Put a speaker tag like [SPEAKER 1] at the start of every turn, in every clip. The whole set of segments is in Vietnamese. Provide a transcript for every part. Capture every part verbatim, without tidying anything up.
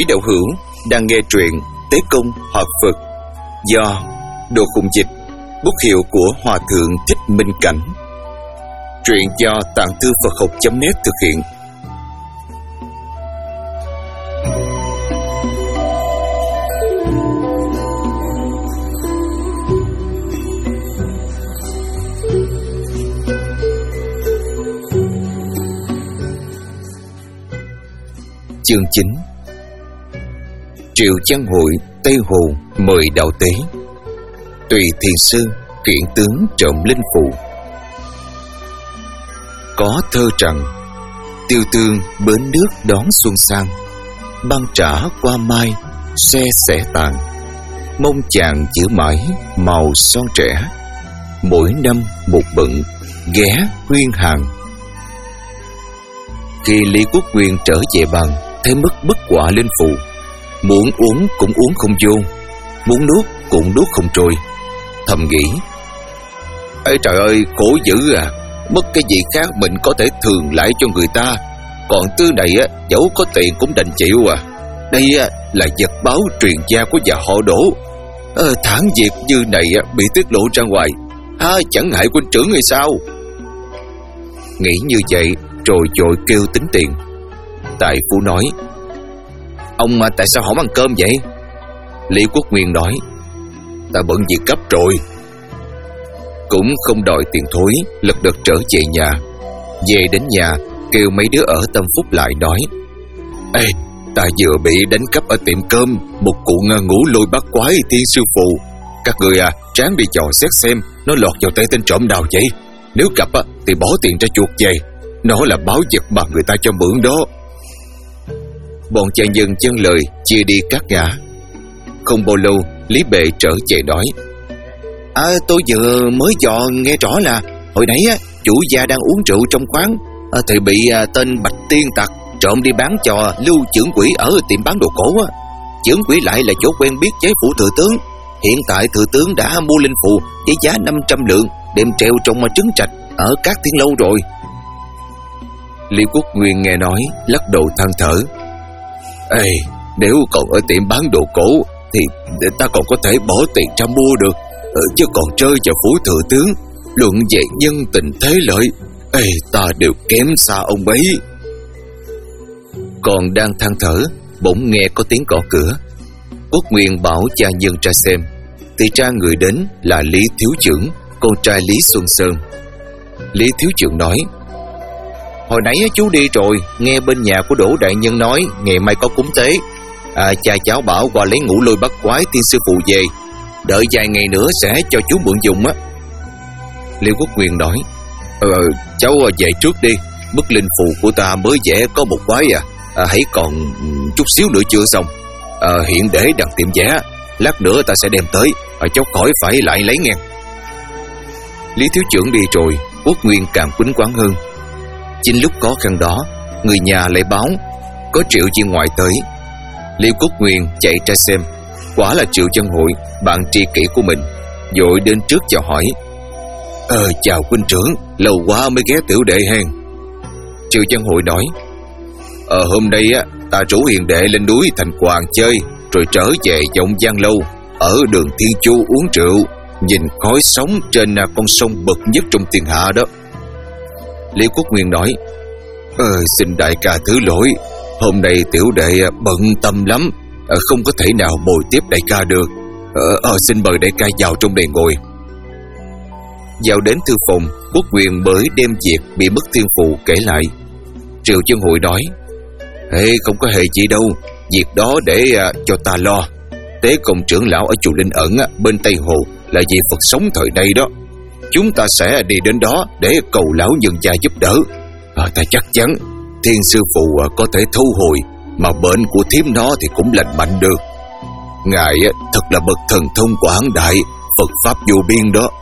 [SPEAKER 1] Quý đạo hữu đang nghe truyện Tế Công Hợp Phật do Đồ Khùng Dịch, bút hiệu của Hòa Thượng Thích Minh Cảnh. Truyện do Tạng Thư Phật Học chấm net thực hiện. Chương chín. Triệu Trang Hội Tây Hồ mời đạo tế. Tùy thiền sư kiện tướng trộm linh phụ. Có thơ rằng: tiêu tương bến nước đón xuân sang, băng trả qua mai xe sẽ tàn. Mong chàng giữ mãi màu son trẻ, mỗi năm một bận ghé Huyên Hàng. Khi Lý Quốc Nguyên trở về bàn, thấy mất bức họa linh phụ. Muốn uống cũng uống không vô, muốn nuốt cũng nuốt không trôi. Thầm nghĩ: ê trời ơi, khổ dữ à. Mất cái gì khác mình có thể thường lại cho người ta, còn thứ này á, dẫu có tiền cũng đành chịu à. Đây á, là vật báo truyền gia của nhà họ Đỗ. à, Thản việc như này á, bị tiết lộ ra ngoài, ha, chẳng hại huynh trưởng hay sao? Nghĩ như vậy rồi vội kêu tính tiền. Tài Phú nói: ông mà tại sao không ăn cơm vậy? Lý Quốc Nguyên nói: ta bận việc cấp rồi. Cũng không đòi tiền thối, lật đật trở về nhà. Về đến nhà, kêu mấy đứa ở Tâm Phúc lại nói: ê, ta vừa bị đánh cắp ở tiệm cơm một cụ ngủ lôi bắt quái thiên sư phụ. Các người à, ráng đi dò xét xem nó lọt vào tay tên trộm nào vậy. Nếu gặp á, thì bỏ tiền ra chuộc về. Nó là báo vật mà người ta cho mượn đó. Bọn cha nhân chân lời chia đi các ngã. Không bao lâu, Lý Bệ trở về nói: À, tôi vừa mới dò nghe rõ là hồi nãy á, chủ gia đang uống rượu trong quán, à, thì bị à, tên Bạch Tiên Tặc trộm đi bán cho Lưu trưởng quỹ ở tiệm bán đồ cổ á. Trưởng quỹ lại là chỗ quen biết với phủ thừa tướng. Hiện tại thừa tướng đã mua linh phù với giá năm trăm lượng, đem treo trong trứng trạch ở các thiên lâu rồi. Lý Quốc Nguyên nghe nói, lắc đầu than thở: ê, nếu còn ở tiệm bán đồ cổ thì ta còn có thể bỏ tiền ra mua được, ừ, chứ còn rơi vào phủ thừa tướng, luận về nhân tình thế lợi, ê, ta đều kém xa ông ấy. Còn đang than thở, bỗng nghe có tiếng gõ cửa. Quốc Nguyên bảo cha nhân ra xem, thì ra người đến là Lý Thiếu Trưởng, con trai Lý Xuân Sơn. Lý Thiếu Trưởng nói: hồi nãy chú đi rồi, nghe bên nhà của Đỗ đại nhân nói ngày mai có cúng tế. À, cha cháu bảo qua lấy ngũ lôi bắt quái tiên sư phụ về, đợi vài ngày nữa sẽ cho chú mượn dùng á. Liêu Quốc Nguyên nói: Ờ, cháu về trước đi, bức linh phù của ta mới vẽ có một quái à, à hãy còn chút xíu nữa chưa xong. À, hiện để đằng tiệm vẽ, lát nữa ta sẽ đem tới, à, cháu khỏi phải lại lấy nghe. Lý Thiếu Trưởng đi rồi, Quốc Nguyên càng quýnh quán hơn. Chính lúc khó khăn đó, người nhà lại báo có Triệu Viên Ngoại tới. Liêu Quốc Nguyên chạy ra xem, quả là Triệu Chân Hội, bạn tri kỷ của mình, vội đến trước chào hỏi: Ờ, chào huynh trưởng, lâu quá mới ghé tiểu đệ hen. Triệu Chân Hội nói: Ờ, hôm nay á, ta rủ hiền đệ lên núi Thành Hoàng chơi, rồi trở về Vọng Giang Lâu, ở đường Thiên Chu uống rượu, nhìn khói sóng trên con sông bậc nhất trong thiên hạ đó. Lý Quốc Nguyên nói: Ờ, xin đại ca thứ lỗi, hôm nay tiểu đệ bận tâm lắm, không có thể nào bồi tiếp đại ca được. Ờ, ờ xin mời đại ca vào trong đây ngồi. Vào đến thư phòng, Quốc Nguyên mới đem việc bị mất thiên phụ kể lại. Triệu Chân Hội nói: Ê, không có hề gì đâu, việc đó để uh, cho ta lo. Tế Công trưởng lão ở chùa Linh Ẩn uh, bên Tây Hồ là vị Phật sống thời nay đó. Chúng ta sẽ đi đến đó để cầu lão nhân gia giúp đỡ. À, ta chắc chắn thiên sư phụ uh, có thể thu hồi, mà bệnh của thím nó thì cũng lành mạnh được. Ngài uh, thật là bậc thần thông quảng đại, Phật pháp vô biên đó.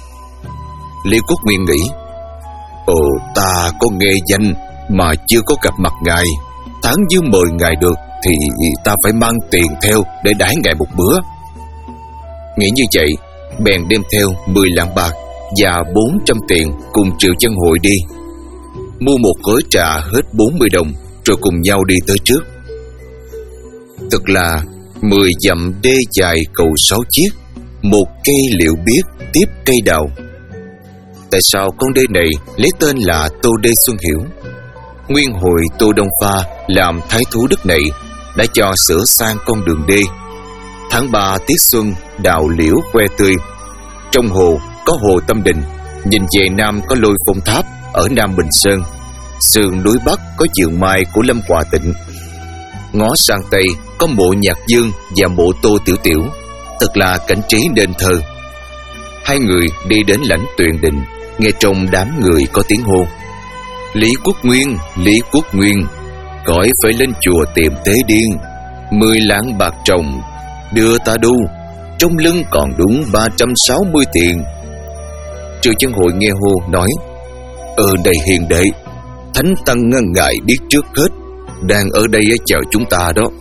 [SPEAKER 1] Lý Quốc Nguyên nghĩ: Ồ, ta có nghe danh mà chưa có gặp mặt ngài. Tháng dưới mời ngài được thì ta phải mang tiền theo để đãi ngài một bữa. Nghĩ như vậy, bèn đem theo mười lạng bạc và bốn trăm tiền cùng Triệu Chân Hội đi. Mua một gói trà hết bốn mươi đồng, rồi cùng nhau đi tới trước. Thật là mười dặm đê dài cầu sáu chiếc, một cây liệu biết tiếp cây đào. Tại sao con đê này lấy tên là Tô Đê Xuân Hiểu? Nguyên hồi Tô Đông Pha làm thái thú đất này đã cho sửa sang con đường đê. Tháng ba tiết xuân, đào liễu que tươi. Trong hồ có hồ Tâm Đình, nhìn về nam có Lôi Phong Tháp ở Nam Bình Sơn, sườn núi bắc có vườn mai của Lâm Hòa Tịnh. Ngó sang tây có mộ Nhạc Dương và mộ Tô Tiểu Tiểu, thật là cảnh trí nên thơ. Hai người đi đến lãnh Tuyền Đình, nghe trong đám người có tiếng hô: Lý Quốc Nguyên, Lý Quốc Nguyên, cõi phải lên chùa tìm Tế Điên. Mười lạng bạc trồng đưa ta đu, trong lưng còn đúng ba trăm sáu mươi tiền. Triệu Chân Hội nghe hô nói: Ở đây hiền đệ, Thánh Tăng ngài biết trước hết, đang ở đây chờ chúng ta đó.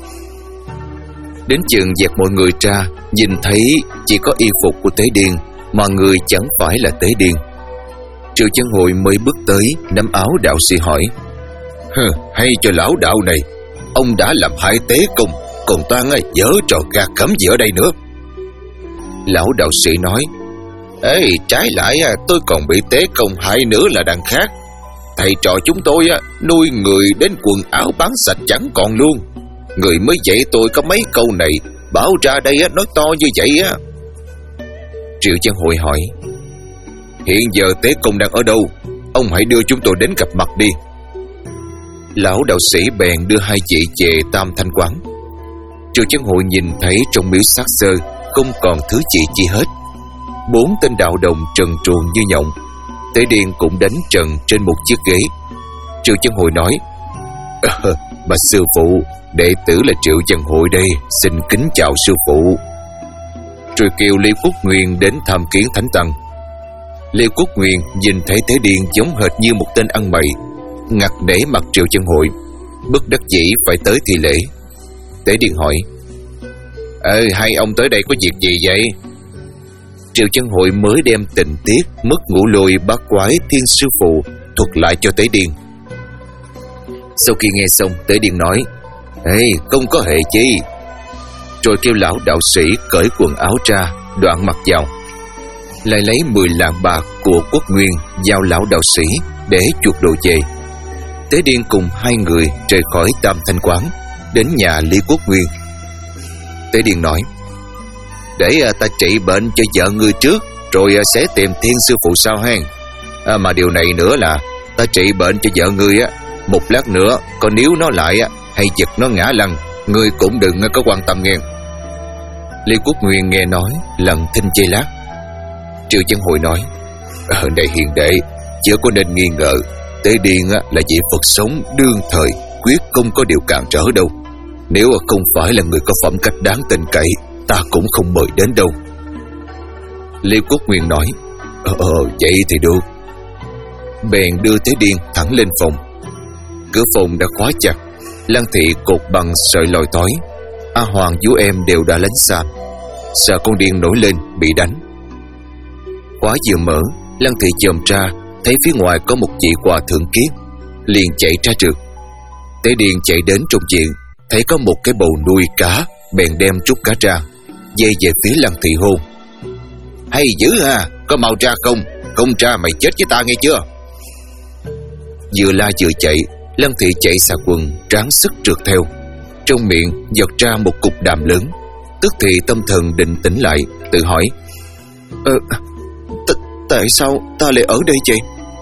[SPEAKER 1] Đến chừng dẹp mọi người ra, nhìn thấy chỉ có y phục của Tế Điên, mà người chẳng phải là Tế Điên. Triệu Chân Hội mới bước tới, nắm áo đạo sĩ hỏi: Hừ, hay cho lão đạo này, ông đã làm hại tế công, còn ta ngay dở trò gạt khẩm gì ở đây nữa? Lão đạo sĩ nói: Ê, trái lại tôi còn bị tế công hại nữa là đằng khác. Thầy trò chúng tôi nuôi người đến quần áo bán sạch chẳng còn luôn. Người mới dạy tôi có mấy câu này, bảo ra đây nói to như vậy á. Triệu Chân Hội hỏi: Hiện giờ tế công đang ở đâu? Ông hãy đưa chúng tôi đến gặp mặt đi. Lão đạo sĩ bèn đưa hai vị về Tam Thanh Quán. Triệu Chân Hội nhìn thấy trong miếu xác xơ không còn thứ gì chi hết. Bốn tên đạo đồng trần truồng như nhộng. Tế Điên cũng đánh trần trên một chiếc ghế. Triệu Chân Hội nói: ờ, Bà sư phụ, đệ tử là Triệu Chân Hội đây, xin kính chào sư phụ. Rồi kêu Lý Quốc Nguyên đến tham kiến Thánh Tăng. Lý Quốc Nguyên nhìn thấy Tế Điên giống hệt như một tên ăn mày, ngặt nể mặt Triệu Chân Hội, bất đắc dĩ phải tới thi lễ. Tế Điên hỏi: Ê, hai ông tới đây có việc gì vậy? Triệu Chân Hội mới đem tình tiết mất ngũ lôi bát quái thiên sư phụ thuật lại cho Tế Điên. Sau khi nghe xong, Tế Điên nói: Ê, không có hề chi. Rồi kêu lão đạo sĩ cởi quần áo ra, đoạn mặc vào, lại lấy mười lạng bạc của Quốc Nguyên giao lão đạo sĩ để chuộc đồ về. Tế Điên cùng hai người rời khỏi Tam Thanh Quán, đến nhà Lý Quốc Nguyên. Tế Điên nói: Để ta trị bệnh cho vợ ngươi trước, rồi sẽ tìm thiên sư phụ sau hen. À, mà điều này nữa là ta trị bệnh cho vợ ngươi á, một lát nữa còn níu nó lại á, hay giật nó ngã lăn, ngươi cũng đừng có quan tâm nghe. Lý Quốc Nguyên nghe nói, lặng thinh giây lát. Triệu Chân Hội nói: Ở đây hiền đệ, chưa có nên nghi ngờ. Tế Điên á, là vị Phật sống đương thời, quyết không có điều cản trở đâu. Nếu không phải là người có phẩm cách đáng tin cậy, ta cũng không mời đến đâu. Lý Quốc Nguyên nói: Ờ, ờ vậy thì được. Bèn đưa Tế Điên thẳng lên phòng. Cửa phòng đã khóa chặt, Lăng Thị cột bằng sợi lòi tói. A Hoàng vú em đều đã lánh xa, sợ con điên nổi lên bị đánh. Khóa vừa mở, Lăng Thị chồm ra, thấy phía ngoài có một vị hòa thượng kiết, liền chạy ra trượt. Tế Điên chạy đến trong viện, thấy có một cái bầu nuôi cá, bèn đem trút cá ra, dây về phía Lăng Thị hô: Hay dữ ha, có mau ra không? Không ra mày chết với ta nghe chưa? Vừa la vừa chạy, Lăng Thị chạy xà quần, ráng sức trượt theo. Trong miệng giọt ra một cục đàm lớn. Tức thì tâm thần định tĩnh lại, tự hỏi: Ờ, t- tại sao ta lại ở đây vậy?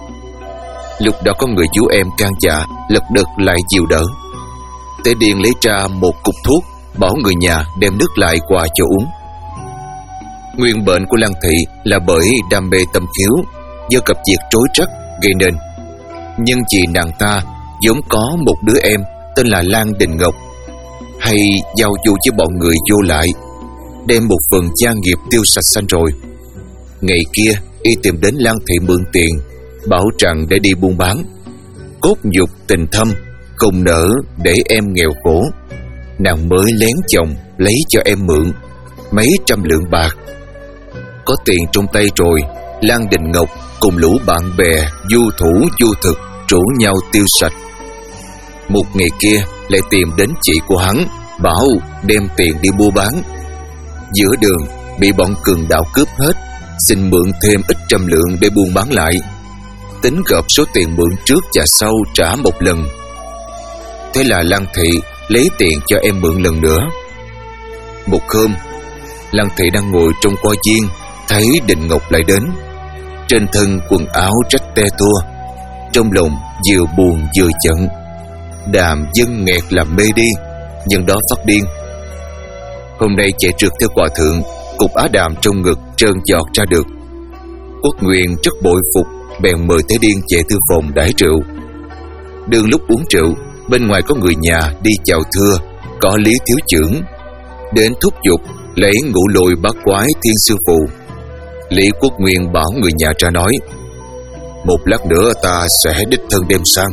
[SPEAKER 1] Lúc đó có người chú em can dạ, lật đật lại dìu đỡ. Tế Điên lấy ra một cục thuốc, bảo người nhà đem nước lại qua cho uống. Nguyên bệnh của Lăng Thị là bởi đam mê tâm khiếu, do cặp việc rối rắc gây nên. Nhưng vì nàng ta vốn có một đứa em tên là Lan Đình Ngọc, hay giao du với bọn người vô lại, đem một phần gia nghiệp tiêu sạch xanh rồi. Ngày kia y tìm đến Lan Thị mượn tiền, bảo rằng để đi buôn bán. Cốt nhục tình thâm, cùng nỡ để em nghèo khổ. Nàng mới lén chồng lấy cho em mượn mấy trăm lượng bạc. Có tiền trong tay rồi, Lan Đình Ngọc cùng lũ bạn bè du thủ du thực rủ nhau tiêu sạch. Một ngày kia lại tìm đến chị của hắn, bảo đem tiền đi mua bán. Giữa đường bị bọn cường đạo cướp hết, xin mượn thêm ít trăm lượng để buôn bán lại, tính gộp số tiền mượn trước và sau trả một lần. Thế là Lăng Thị lấy tiền cho em mượn lần nữa. Một hôm, Lăng Thị đang ngồi trong hoa viên, thấy Định Ngọc lại đến. Trên thân quần áo rách te tua, trong lòng vừa buồn vừa giận. Đàm dân nghẹt làm mê đi, nhân đó phát điên. Hôm nay chạy trượt theo hòa thượng, cục á đàm trong ngực trơn giọt ra được. Quốc Nguyên rất bội phục, bèn mời Tế Điên về thư phòng đãi rượu. Đương lúc uống rượu, bên ngoài có người nhà đi chào thưa, có Lý thiếu trưởng đến thúc giục lấy ngũ lôi bát quái thiên sư phụ. Lý Quốc Nguyên bảo người nhà ra nói: một lát nữa ta sẽ đích thân đem sang.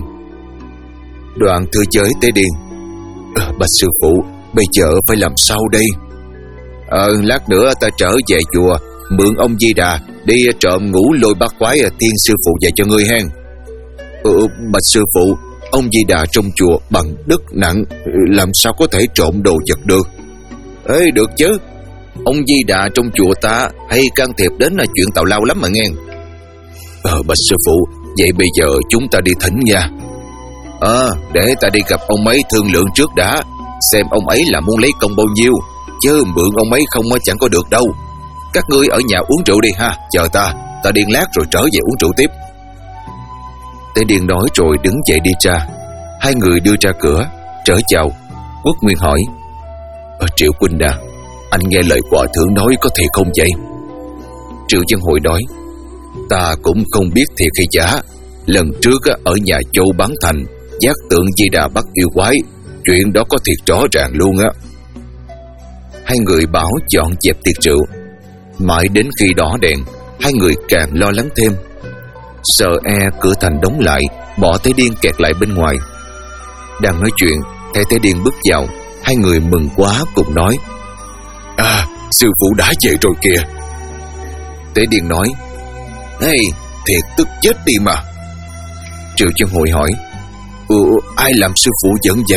[SPEAKER 1] Đoạn thưa với Tế Điên: à, bạch sư phụ, bây giờ phải làm sao đây? Ờ, lát nữa ta trở về chùa, mượn ông Di Đà đi trộm ngũ lôi bát quái thiên sư phụ về cho ngươi hen. Ừ, bạch sư phụ, ông Di Đà trong chùa bằng đức nặng, làm sao có thể trộm đồ vật được? Ê, được chứ. Ông Di Đà trong chùa ta hay can thiệp đến là chuyện tào lao lắm mà nghe. Ờ, bạch sư phụ, vậy bây giờ chúng ta đi thỉnh nha. Ờ, à, để ta đi gặp ông ấy thương lượng trước đã, xem ông ấy là muốn lấy công bao nhiêu, chứ mượn ông ấy không chẳng có được đâu. Các ngươi ở nhà uống rượu đi ha, chờ ta, ta điên lát rồi trở về uống rượu tiếp. Tế Điên nói rồi đứng dậy đi ra. Hai người đưa ra cửa, trở chào. Quốc Nguyên hỏi: ờ, Triệu Huynh à, anh nghe lời hòa thượng nói có thiệt không vậy? Triệu Dân Hội nói: ta cũng không biết thiệt hay giả. Lần trước ở nhà Châu Bán Thành giác tượng Di Đà bắt yêu quái, chuyện đó có thiệt rõ ràng luôn á. Hai người bảo dọn dẹp tiệc rượu. Mãi đến khi đỏ đèn, hai người càng lo lắng thêm. Sợ e cửa thành đóng lại, bỏ Tế Điên kẹt lại bên ngoài. Đang nói chuyện, thấy Tế Điên bước vào. Hai người mừng quá cùng nói: à, sư phụ đã về rồi kìa. Tế Điên nói: hey, thiệt tức chết đi mà. Triệu Chân Hội hỏi: ừ, ai làm sư phụ giận vậy?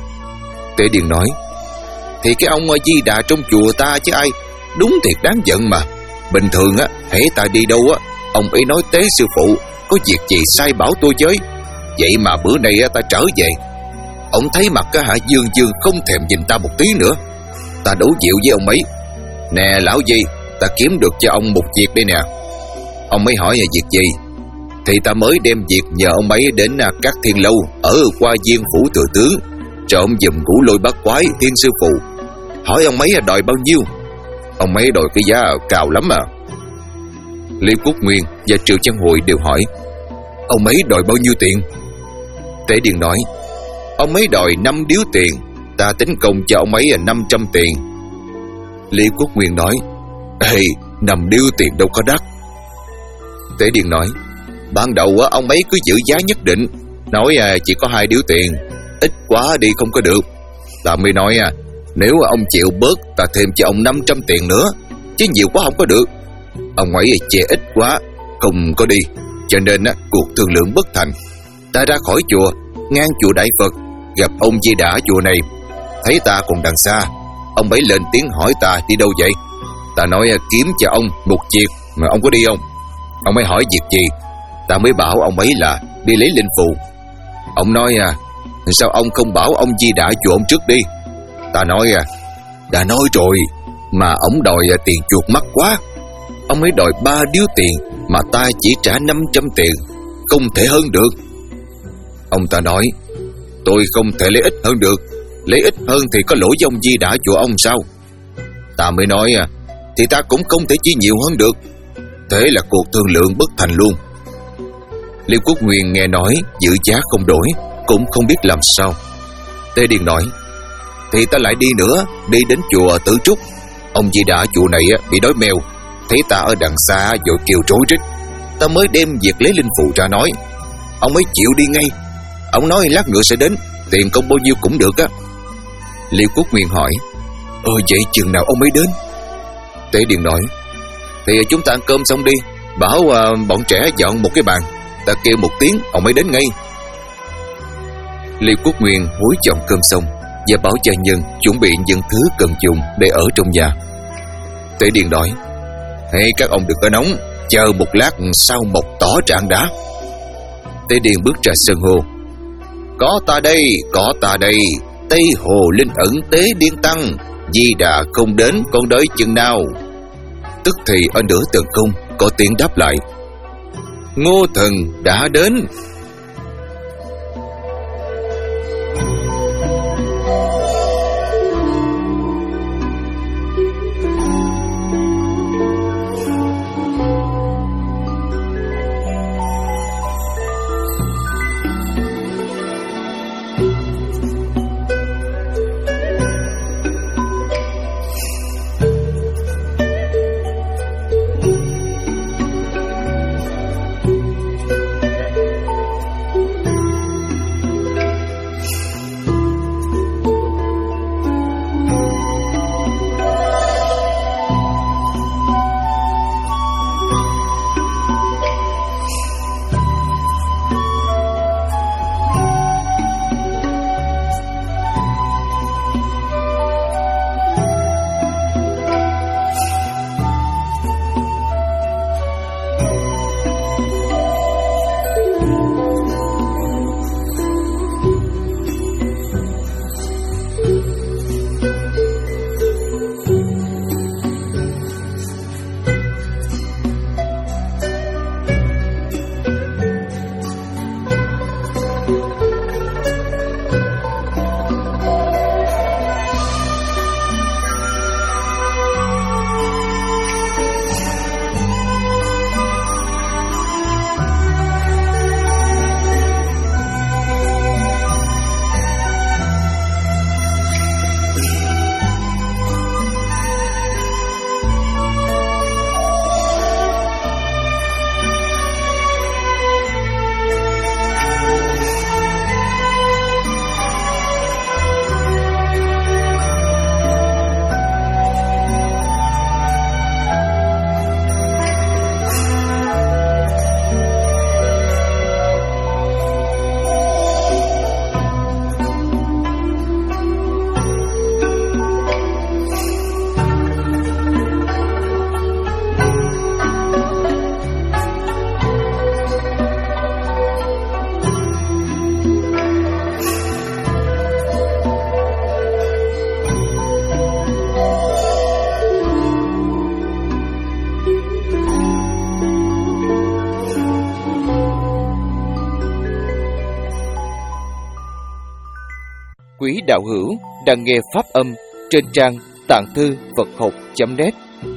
[SPEAKER 1] Tế Điên nói: thì cái ông Di Đà trong chùa ta chứ ai, đúng thiệt đáng giận mà. Bình thường á, hễ ta đi đâu á, ông ấy nói tế sư phụ có việc gì sai bảo tôi với. Vậy mà bữa nay ta trở về, ông thấy mặt á hả, dương dương không thèm nhìn ta một tí nữa. Ta đấu dịu với ông ấy: nè lão Di, ta kiếm được cho ông một việc đây nè. Ông ấy hỏi là việc gì, thì ta mới đem việc nhờ ông ấy đến các thiên lâu ở Hoa Viên phủ thừa tướng, trộm giùm ngũ lôi bát quái thiên sư phụ. Hỏi ông ấy đòi bao nhiêu? Ông ấy đòi cái giá cao lắm à. Lý Quốc Nguyên và Triệu Chân Hội đều hỏi: ông ấy đòi bao nhiêu tiền? Tế Điên nói: ông ấy đòi năm điếu tiền, ta tính công cho ông ấy là năm trăm tiền. Lý Quốc Nguyên nói: ê, năm điếu tiền đâu có đắt. Tế Điên nói: ban đầu á, ông ấy cứ giữ giá nhất định, nói à, chỉ có hai điếu tiền, ít quá đi không có được. Ta mới nói à, nếu ông chịu bớt, ta thêm cho ông năm trăm tiền nữa, chứ nhiều quá không có được. Ông ấy chê ít quá, không có đi, cho nên á, cuộc thương lượng bất thành. Ta ra khỏi chùa, ngang chùa Đại Phật, gặp ông Di Đà chùa này. Thấy ta còn đằng xa, ông ấy lên tiếng hỏi ta đi đâu vậy. Ta nói kiếm cho ông một việc, mà ông có đi không? Ông ấy hỏi việc gì, ta mới bảo ông ấy là đi lấy linh phù. Ông nói à, sao ông không bảo ông Di Đà chùa ông trước đi? Ta nói à, đã nói rồi, mà ông đòi tiền chuột mắc quá. Ông ấy đòi ba điếu tiền, mà ta chỉ trả năm trăm tiền, không thể hơn được. Ông ta nói: tôi không thể lấy ít hơn được, lấy ít hơn thì có lỗi với ông Di Đà chùa ông sao? Ta mới nói à, thì ta cũng không thể chi nhiều hơn được. Thế là cuộc thương lượng bất thành luôn. Liêu Quốc Nguyên nghe nói giữ giá không đổi, cũng không biết làm sao. Tế Điên nói: thì ta lại đi nữa, đi đến chùa Tử Trúc. Ông Di Đà chùa này bị đói mèo, thấy ta ở đằng xa vội kêu trối rít. Ta mới đem việc lấy linh phụ ra nói, ông ấy chịu đi ngay. Ông nói lát nữa sẽ đến, tiền công bao nhiêu cũng được á. Liêu Quốc Nguyên hỏi: Ờ vậy chừng nào ông ấy đến? Tế Điền nói: thì chúng ta ăn cơm xong đi, bảo uh, bọn trẻ dọn một cái bàn, ta kêu một tiếng ông ấy đến ngay. Liêu Quốc Nguyên hối dọn cơm xong, và bảo gia nhân chuẩn bị những thứ cần dùng để ở trong nhà. Tế Điền nói: "Hey, các ông đừng có nóng, chờ một lát sau mộc tỏ trạng đã." Tế Điền bước ra sân hô: "Có ta đây, có ta đây, Tây Hồ Linh ẩn Tế Điên Tăng, Di Đà không đến con đợi chừng nào." Tức thì ở nửa tầng không có tiếng đáp lại: "Ngô Thần đã đến."
[SPEAKER 2] Quý đạo hữu đang nghe pháp âm trên trang tạng thư Phật học chấm net.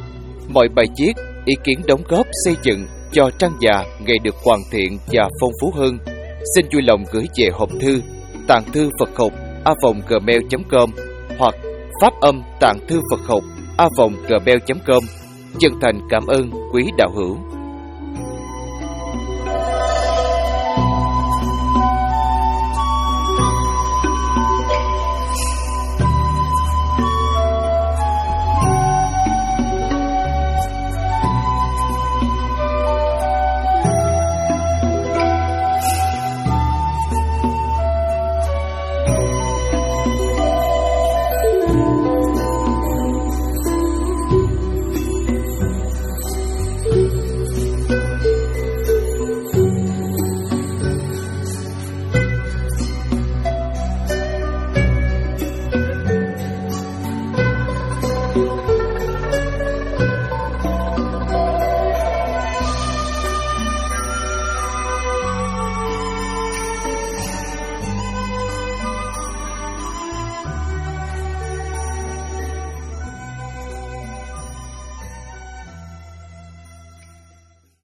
[SPEAKER 2] Mọi bài viết, ý kiến đóng góp xây dựng cho trang già ngày được hoàn thiện và phong phú hơn, xin vui lòng gửi về hộp thư tạng thư Phật học a vòng gmail chấm com hoặc pháp âm tạng thư Phật học a vòng gmail chấm com. Chân thành cảm ơn quý đạo hữu.